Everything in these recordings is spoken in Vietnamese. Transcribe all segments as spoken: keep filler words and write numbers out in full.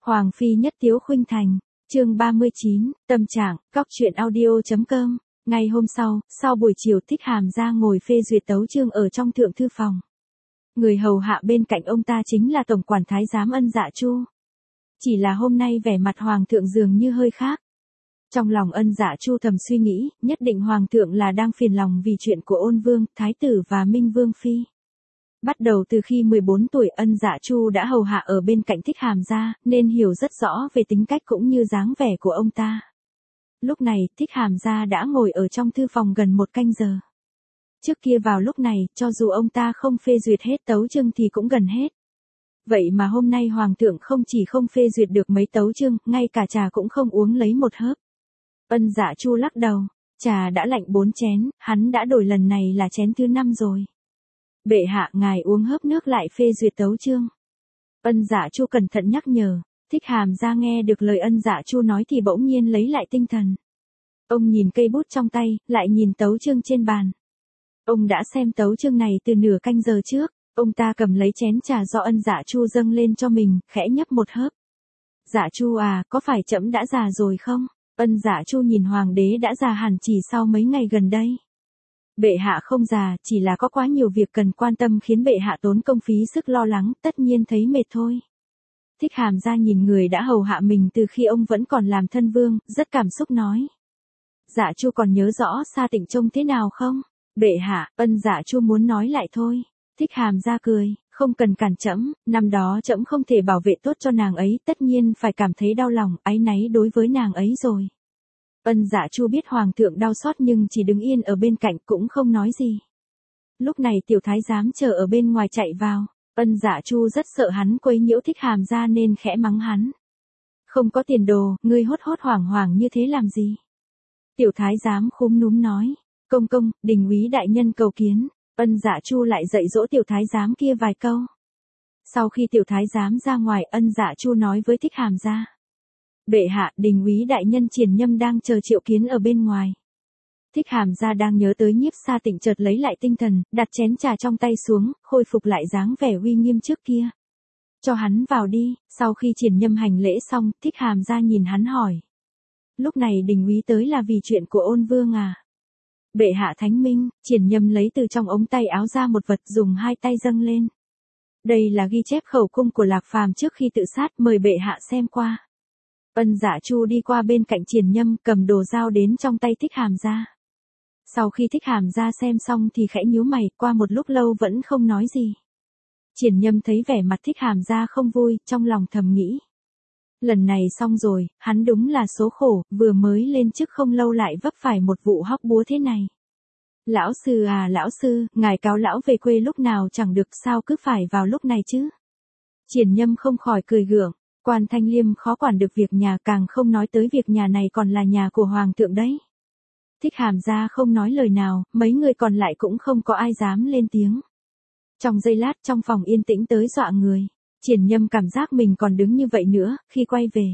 Hoàng phi nhất tiếu khuynh thành, chương ba mươi chín, tâm trạng, góc truyện audio.com. Ngày hôm sau, sau buổi chiều Thích Hàm ra ngồi phê duyệt tấu chương ở trong thượng thư phòng. Người hầu hạ bên cạnh ông ta chính là tổng quản thái giám Ân Dạ Chu. Chỉ là hôm nay vẻ mặt hoàng thượng dường như hơi khác. Trong lòng Ân Dạ Chu thầm suy nghĩ, nhất định hoàng thượng là đang phiền lòng vì chuyện của Ôn Vương, Thái tử và Minh Vương phi. Bắt đầu từ khi mười bốn tuổi Ân Dạ Chu đã hầu hạ ở bên cạnh Thích Hàm gia, nên hiểu rất rõ về tính cách cũng như dáng vẻ của ông ta. Lúc này, Thích Hàm gia đã ngồi ở trong thư phòng gần một canh giờ. Trước kia vào lúc này, cho dù ông ta không phê duyệt hết tấu chương thì cũng gần hết. Vậy mà hôm nay hoàng thượng không chỉ không phê duyệt được mấy tấu chương, ngay cả trà cũng không uống lấy một hớp. Ân Dạ Chu lắc đầu, trà đã lạnh bốn chén, hắn đã đổi lần này là chén thứ năm rồi. Bệ hạ ngài uống hớp nước lại phê duyệt tấu chương. Ân Dạ Chu cẩn thận nhắc nhở. Thích Hàm ra nghe được lời Ân Dạ Chu nói thì bỗng nhiên lấy lại tinh thần. Ông nhìn cây bút trong tay, lại nhìn tấu chương trên bàn. Ông đã xem tấu chương này từ nửa canh giờ trước. Ông ta cầm lấy chén trà do Ân Dạ Chu dâng lên cho mình, khẽ nhấp một hớp. Dạ Chu à, có phải trẫm đã già rồi không? Ân Dạ Chu nhìn hoàng đế đã già hẳn chỉ sau mấy ngày gần đây. Bệ hạ không già, chỉ là có quá nhiều việc cần quan tâm khiến bệ hạ tốn công phí sức lo lắng, tất nhiên thấy mệt thôi. Thích Hàm ra nhìn người đã hầu hạ mình từ khi ông vẫn còn làm thân vương, rất cảm xúc nói. Dạ Chu còn nhớ rõ Sa Tịnh trông thế nào không? Bệ hạ, Ân Dạ Chu muốn nói lại thôi. Thích Hàm ra cười, không cần cản trẫm, năm đó trẫm không thể bảo vệ tốt cho nàng ấy, tất nhiên phải cảm thấy đau lòng, áy náy đối với nàng ấy rồi. Ân Dạ Chu biết hoàng thượng đau xót nhưng chỉ đứng yên ở bên cạnh cũng không nói gì. Lúc này tiểu thái giám chờ ở bên ngoài chạy vào, Ân Dạ Chu rất sợ hắn quấy nhiễu Thích Hàm ra nên khẽ mắng hắn. Không có tiền đồ, ngươi hốt hốt hoảng hoảng như thế làm gì? Tiểu thái giám khúm núm nói, công công, đình úy đại nhân cầu kiến. Ân Dạ Chu lại dạy dỗ tiểu thái giám kia vài câu. Sau khi tiểu thái giám ra ngoài, Ân Dạ Chu nói với Thích Hàm ra. Bệ hạ, đình úy đại nhân Triển Nhâm đang chờ triệu kiến ở bên ngoài. Thích Hàm ra đang nhớ tới Nhiếp Sa Tịnh chợt lấy lại tinh thần, đặt chén trà trong tay xuống, khôi phục lại dáng vẻ uy nghiêm trước kia. Cho hắn vào đi. Sau khi Triển Nhâm hành lễ xong, Thích Hàm ra nhìn hắn hỏi. Lúc này đình úy tới là vì chuyện của Ôn Vương à? Bệ hạ thánh minh. Triển Nhâm lấy từ trong ống tay áo ra một vật, dùng hai tay dâng lên. Đây là ghi chép khẩu cung của Lạc Phàm trước khi tự sát, mời bệ hạ xem qua. Ân Dạ Chu đi qua bên cạnh Triển Nhâm, cầm đồ dao đến trong tay Thích Hàm ra. Sau khi Thích Hàm ra xem xong thì khẽ nhíu mày, qua một lúc lâu vẫn không nói gì. Triển Nhâm thấy vẻ mặt Thích Hàm ra không vui, trong lòng thầm nghĩ. Lần này xong rồi, hắn đúng là số khổ, vừa mới lên chức không lâu lại vấp phải một vụ hóc búa thế này. Lão sư à lão sư, ngài cáo lão về quê lúc nào chẳng được, sao cứ phải vào lúc này chứ? Triển Nhâm không khỏi cười gượng, quan Thanh Liêm khó quản được việc nhà, càng không nói tới việc nhà này còn là nhà của hoàng thượng đấy. Thích Hàm ra không nói lời nào, mấy người còn lại cũng không có ai dám lên tiếng. Trong giây lát trong phòng yên tĩnh tới dọa người. Triển Nhâm cảm giác mình còn đứng như vậy nữa, khi quay về.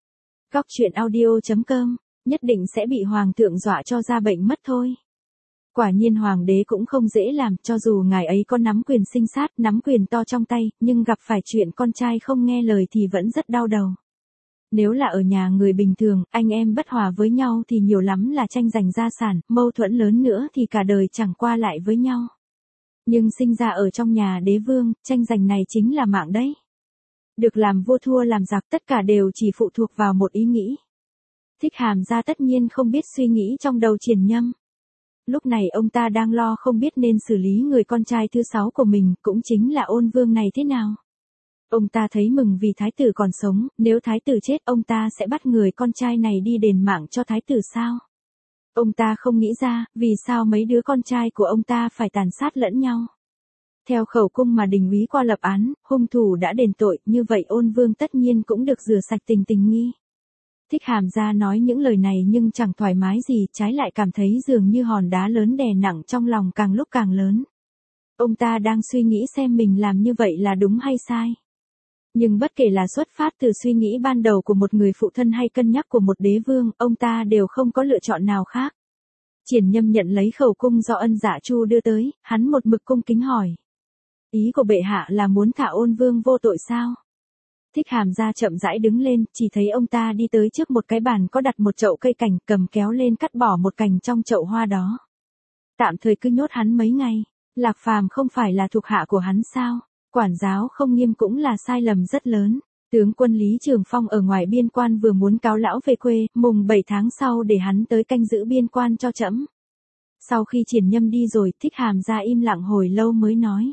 Góc truyện audio.com, nhất định sẽ bị hoàng thượng dọa cho ra bệnh mất thôi. Quả nhiên hoàng đế cũng không dễ làm, cho dù ngài ấy có nắm quyền sinh sát, nắm quyền to trong tay, nhưng gặp phải chuyện con trai không nghe lời thì vẫn rất đau đầu. Nếu là ở nhà người bình thường, anh em bất hòa với nhau thì nhiều lắm là tranh giành gia sản, mâu thuẫn lớn nữa thì cả đời chẳng qua lại với nhau. Nhưng sinh ra ở trong nhà đế vương, tranh giành này chính là mạng đấy. Được làm vua thua làm giặc, tất cả đều chỉ phụ thuộc vào một ý nghĩ. Thích Hàm ra tất nhiên không biết suy nghĩ trong đầu Triển Nhâm. Lúc này ông ta đang lo không biết nên xử lý người con trai thứ sáu của mình, cũng chính là Ôn Vương này thế nào. Ông ta thấy mừng vì thái tử còn sống, nếu thái tử chết ông ta sẽ bắt người con trai này đi đền mạng cho thái tử sao? Ông ta không nghĩ ra, vì sao mấy đứa con trai của ông ta phải tàn sát lẫn nhau. Theo khẩu cung mà đình úy qua lập án, hung thủ đã đền tội, như vậy Ôn Vương tất nhiên cũng được rửa sạch tình tình nghi. Thích Hàm ra nói những lời này nhưng chẳng thoải mái gì, trái lại cảm thấy dường như hòn đá lớn đè nặng trong lòng càng lúc càng lớn. Ông ta đang suy nghĩ xem mình làm như vậy là đúng hay sai. Nhưng bất kể là xuất phát từ suy nghĩ ban đầu của một người phụ thân hay cân nhắc của một đế vương, ông ta đều không có lựa chọn nào khác. Triển Nhâm nhận lấy khẩu cung do Ân Dạ Chu đưa tới, hắn một mực cung kính hỏi. Ý của bệ hạ là muốn thả Ôn Vương vô tội sao? Thích Hàm Gia chậm rãi đứng lên, chỉ thấy ông ta đi tới trước một cái bàn có đặt một chậu cây cảnh, cầm kéo lên cắt bỏ một cành trong chậu hoa đó. Tạm thời cứ nhốt hắn mấy ngày. Lạc Phàm không phải là thuộc hạ của hắn sao? Quản giáo không nghiêm cũng là sai lầm rất lớn. Tướng quân Lý Trường Phong ở ngoài biên quan vừa muốn cáo lão về quê, mùng bảy tháng sau để hắn tới canh giữ biên quan cho trẫm. Sau khi Triển Nhâm đi rồi, Thích Hàm Gia im lặng hồi lâu mới nói.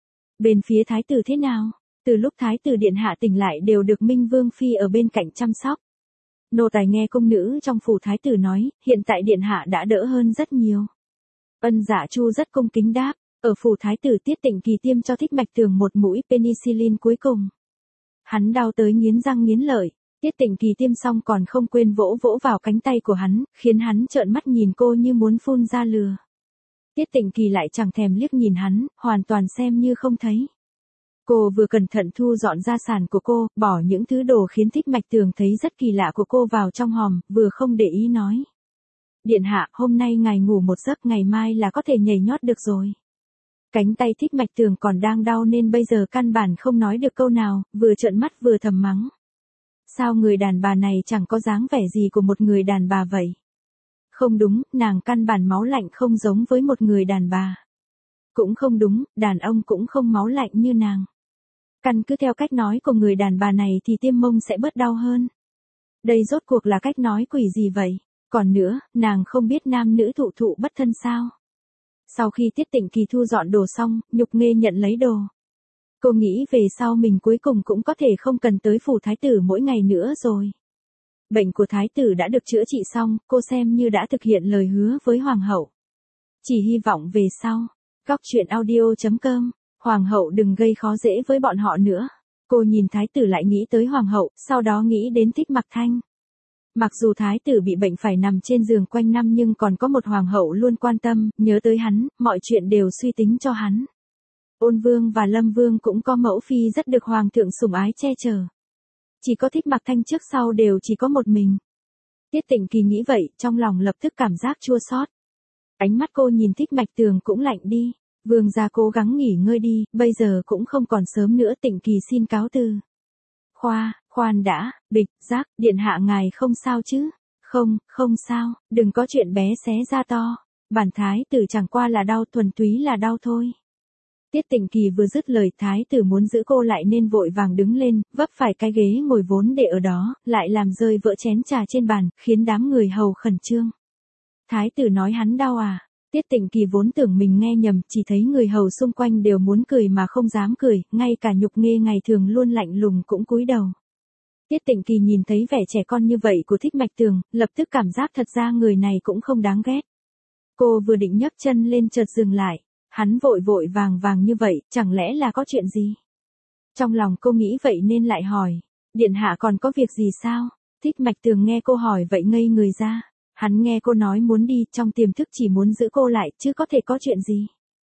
Bên phía thái tử thế nào? Từ lúc thái tử điện hạ tỉnh lại đều được Minh Vương phi ở bên cạnh chăm sóc. Nô tài nghe công nữ trong phủ thái tử nói, hiện tại điện hạ đã đỡ hơn rất nhiều. Ân Dạ Chu rất cung kính đáp, ở phủ thái tử Tiết Tịnh Kỳ tiêm cho Thích Mạch Tường một mũi penicillin cuối cùng. Hắn đau tới nghiến răng nghiến lợi, Tiết Tịnh Kỳ tiêm xong còn không quên vỗ vỗ vào cánh tay của hắn, khiến hắn trợn mắt nhìn cô như muốn phun ra lửa. Tiết Tịnh Kỳ lại chẳng thèm liếc nhìn hắn, hoàn toàn xem như không thấy. Cô vừa cẩn thận thu dọn gia sản của cô, bỏ những thứ đồ khiến Thích Mạch Tường thấy rất kỳ lạ của cô vào trong hòm, vừa không để ý nói. Điện hạ, hôm nay ngài ngủ một giấc, ngày mai là có thể nhảy nhót được rồi. Cánh tay Thích Mạch Tường còn đang đau nên bây giờ căn bản không nói được câu nào, vừa trợn mắt vừa thầm mắng. Sao người đàn bà này chẳng có dáng vẻ gì của một người đàn bà vậy? Không đúng, nàng căn bản máu lạnh không giống với một người đàn bà. Cũng không đúng, đàn ông cũng không máu lạnh như nàng. Căn cứ theo cách nói của người đàn bà này thì tiêm mông sẽ bớt đau hơn. Đây rốt cuộc là cách nói quỷ gì vậy? Còn nữa, nàng không biết nam nữ thụ thụ bất thân sao? Sau khi Tiết Tịnh Kỳ thu dọn đồ xong, Nhục Nghê nhận lấy đồ. Cô nghĩ về sau mình cuối cùng cũng có thể không cần tới phủ thái tử mỗi ngày nữa rồi. Bệnh của thái tử đã được chữa trị xong, cô xem như đã thực hiện lời hứa với hoàng hậu. Chỉ hy vọng về sau. Góc truyện audio chấm com, hoàng hậu đừng gây khó dễ với bọn họ nữa. Cô nhìn thái tử lại nghĩ tới hoàng hậu, sau đó nghĩ đến Thích Mặc Thanh. Mặc dù thái tử bị bệnh phải nằm trên giường quanh năm nhưng còn có một hoàng hậu luôn quan tâm, nhớ tới hắn, mọi chuyện đều suy tính cho hắn. Ôn Vương và Lâm Vương cũng có mẫu phi rất được hoàng thượng sủng ái che chở. Chỉ có Thích Mặc Thanh trước sau đều chỉ có một mình. Tiết Tịnh Kỳ nghĩ vậy, trong lòng lập tức cảm giác chua xót. Ánh mắt cô nhìn Thích Mạch Tường cũng lạnh đi. Vương gia cố gắng nghỉ ngơi đi, bây giờ cũng không còn sớm nữa. Tịnh Kỳ xin cáo từ. Khoa, khoan đã, bịch, giác, điện hạ ngài không sao chứ? Không, không sao, đừng có chuyện bé xé ra to. Bản thái tử chẳng qua là đau, thuần túy là đau thôi. Tiết Tịnh Kỳ vừa dứt lời, thái tử muốn giữ cô lại nên vội vàng đứng lên, vấp phải cái ghế ngồi vốn để ở đó, lại làm rơi vỡ chén trà trên bàn, khiến đám người hầu khẩn trương. Thái tử nói hắn đau à? Tiết Tịnh Kỳ vốn tưởng mình nghe nhầm, chỉ thấy người hầu xung quanh đều muốn cười mà không dám cười, ngay cả Nhục Nghê ngày thường luôn lạnh lùng cũng cúi đầu. Tiết Tịnh Kỳ nhìn thấy vẻ trẻ con như vậy của Thích Mạch Tường, lập tức cảm giác thật ra người này cũng không đáng ghét. Cô vừa định nhấc chân lên chợt dừng lại, hắn vội vội vàng vàng như vậy, chẳng lẽ là có chuyện gì? Trong lòng cô nghĩ vậy nên lại hỏi, điện hạ còn có việc gì sao? Thích Mạch Tường nghe cô hỏi vậy ngây người ra. Hắn nghe cô nói muốn đi, trong tiềm thức chỉ muốn giữ cô lại, chứ có thể có chuyện gì.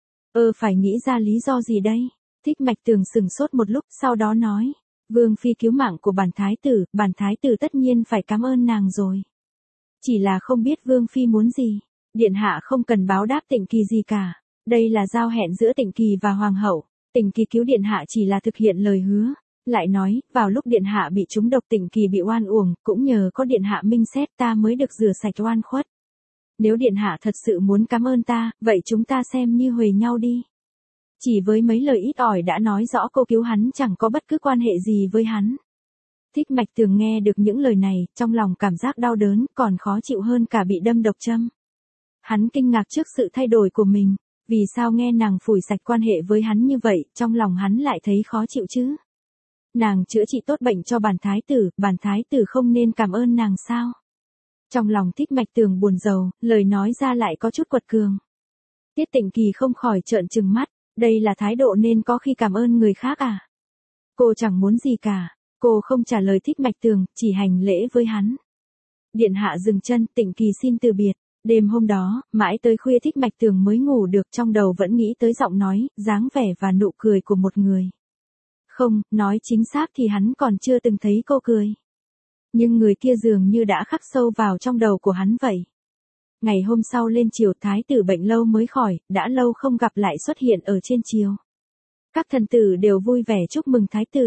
Ơ phải nghĩ ra lý do gì đây? Thích Mạch Tường sừng sốt một lúc, sau đó nói. Vương phi cứu mạng của bản thái tử, bản thái tử tất nhiên phải cảm ơn nàng rồi. Chỉ là không biết Vương phi muốn gì. Điện hạ không cần báo đáp Tịnh Kỳ gì cả. Đây là giao hẹn giữa Tịnh Kỳ và hoàng hậu. Tịnh Kỳ cứu điện hạ chỉ là thực hiện lời hứa. Lại nói, vào lúc điện hạ bị trúng độc Tịnh Kỳ bị oan uổng, cũng nhờ có điện hạ minh xét ta mới được rửa sạch oan khuất. Nếu điện hạ thật sự muốn cảm ơn ta, vậy chúng ta xem như huề nhau đi. Chỉ với mấy lời ít ỏi đã nói rõ cô cứu hắn chẳng có bất cứ quan hệ gì với hắn. Thích Mạch Tường nghe được những lời này, trong lòng cảm giác đau đớn, còn khó chịu hơn cả bị đâm độc châm. Hắn kinh ngạc trước sự thay đổi của mình, vì sao nghe nàng phủi sạch quan hệ với hắn như vậy, trong lòng hắn lại thấy khó chịu chứ. Nàng chữa trị tốt bệnh cho bản thái tử, bản thái tử không nên cảm ơn nàng sao? Trong lòng Thích Mạch Tường buồn rầu, lời nói ra lại có chút quật cường. Tiết Tịnh Kỳ không khỏi trợn trừng mắt, đây là thái độ nên có khi cảm ơn người khác à? Cô chẳng muốn gì cả, cô không trả lời Thích Mạch Tường, chỉ hành lễ với hắn. Điện hạ dừng chân, Tịnh Kỳ xin từ biệt. Đêm hôm đó, mãi tới khuya Thích Mạch Tường mới ngủ được, trong đầu vẫn nghĩ tới giọng nói, dáng vẻ và nụ cười của một người. Không, nói chính xác thì hắn còn chưa từng thấy cô cười. Nhưng người kia dường như đã khắc sâu vào trong đầu của hắn vậy. Ngày hôm sau lên triều, thái tử bệnh lâu mới khỏi, đã lâu không gặp lại xuất hiện ở trên triều. Các thần tử đều vui vẻ chúc mừng thái tử.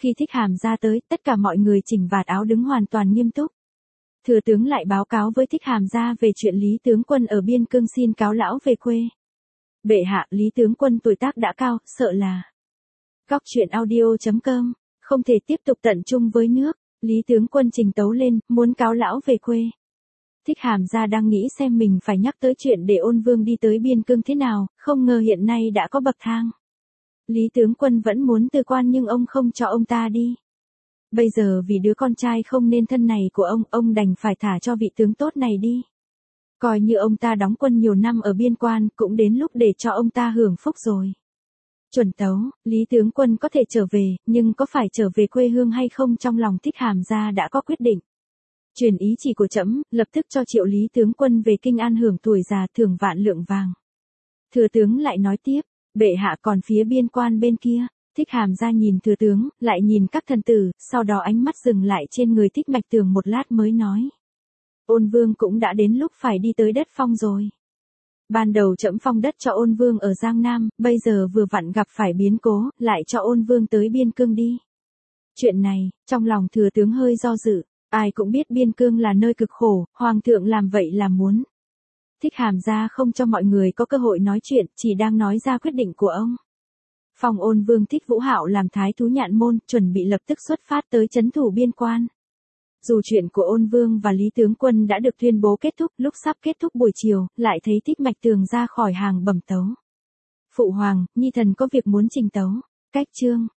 Khi Thích Hàm ra tới, tất cả mọi người chỉnh vạt áo đứng hoàn toàn nghiêm túc. Thừa tướng lại báo cáo với Thích Hàm ra về chuyện Lý tướng quân ở biên cương xin cáo lão về quê. Bệ hạ, Lý tướng quân tuổi tác đã cao, sợ là Góc truyện audio chấm com không thể tiếp tục tận chung với nước. Lý tướng quân trình tấu lên, muốn cáo lão về quê. Thích Hàm ra đang nghĩ xem mình phải nhắc tới chuyện để Ôn Vương đi tới biên cương thế nào, không ngờ hiện nay đã có bậc thang. Lý tướng quân vẫn muốn từ quan nhưng ông không cho ông ta đi. Bây giờ vì đứa con trai không nên thân này của ông, ông đành phải thả cho vị tướng tốt này đi. Coi như ông ta đóng quân nhiều năm ở biên quan, cũng đến lúc để cho ông ta hưởng phúc rồi. Chuẩn tấu, Lý tướng quân có thể trở về, nhưng có phải trở về quê hương hay không trong lòng Thích Hàm ra đã có quyết định. Truyền ý chỉ của trẫm, lập tức cho triệu Lý tướng quân về Kinh An hưởng tuổi già, thưởng vạn lượng vàng. Thừa tướng lại nói tiếp, bệ hạ còn phía biên quan bên kia. Thích Hàm ra nhìn thừa tướng, lại nhìn các thần tử, sau đó ánh mắt dừng lại trên người Thích Mạch Tường một lát mới nói. Ôn Vương cũng đã đến lúc phải đi tới đất phong rồi. Ban đầu trẫm phong đất cho Ôn Vương ở Giang Nam, bây giờ vừa vặn gặp phải biến cố, lại cho Ôn Vương tới biên cương đi. Chuyện này, trong lòng thừa tướng hơi do dự, ai cũng biết biên cương là nơi cực khổ, hoàng thượng làm vậy là muốn. Thích Hàm ra không cho mọi người có cơ hội nói chuyện, chỉ đang nói ra quyết định của ông. Phong Ôn Vương Thích Vũ Hạo làm thái thú Nhạn Môn, chuẩn bị lập tức xuất phát tới trấn thủ biên quan. Dù chuyện của Ôn Vương và Lý tướng quân đã được tuyên bố kết thúc, lúc sắp kết thúc buổi chiều, lại thấy Thích Mạch Tường ra khỏi hàng bẩm tấu. Phụ hoàng, nhi thần có việc muốn trình tấu. Cách chương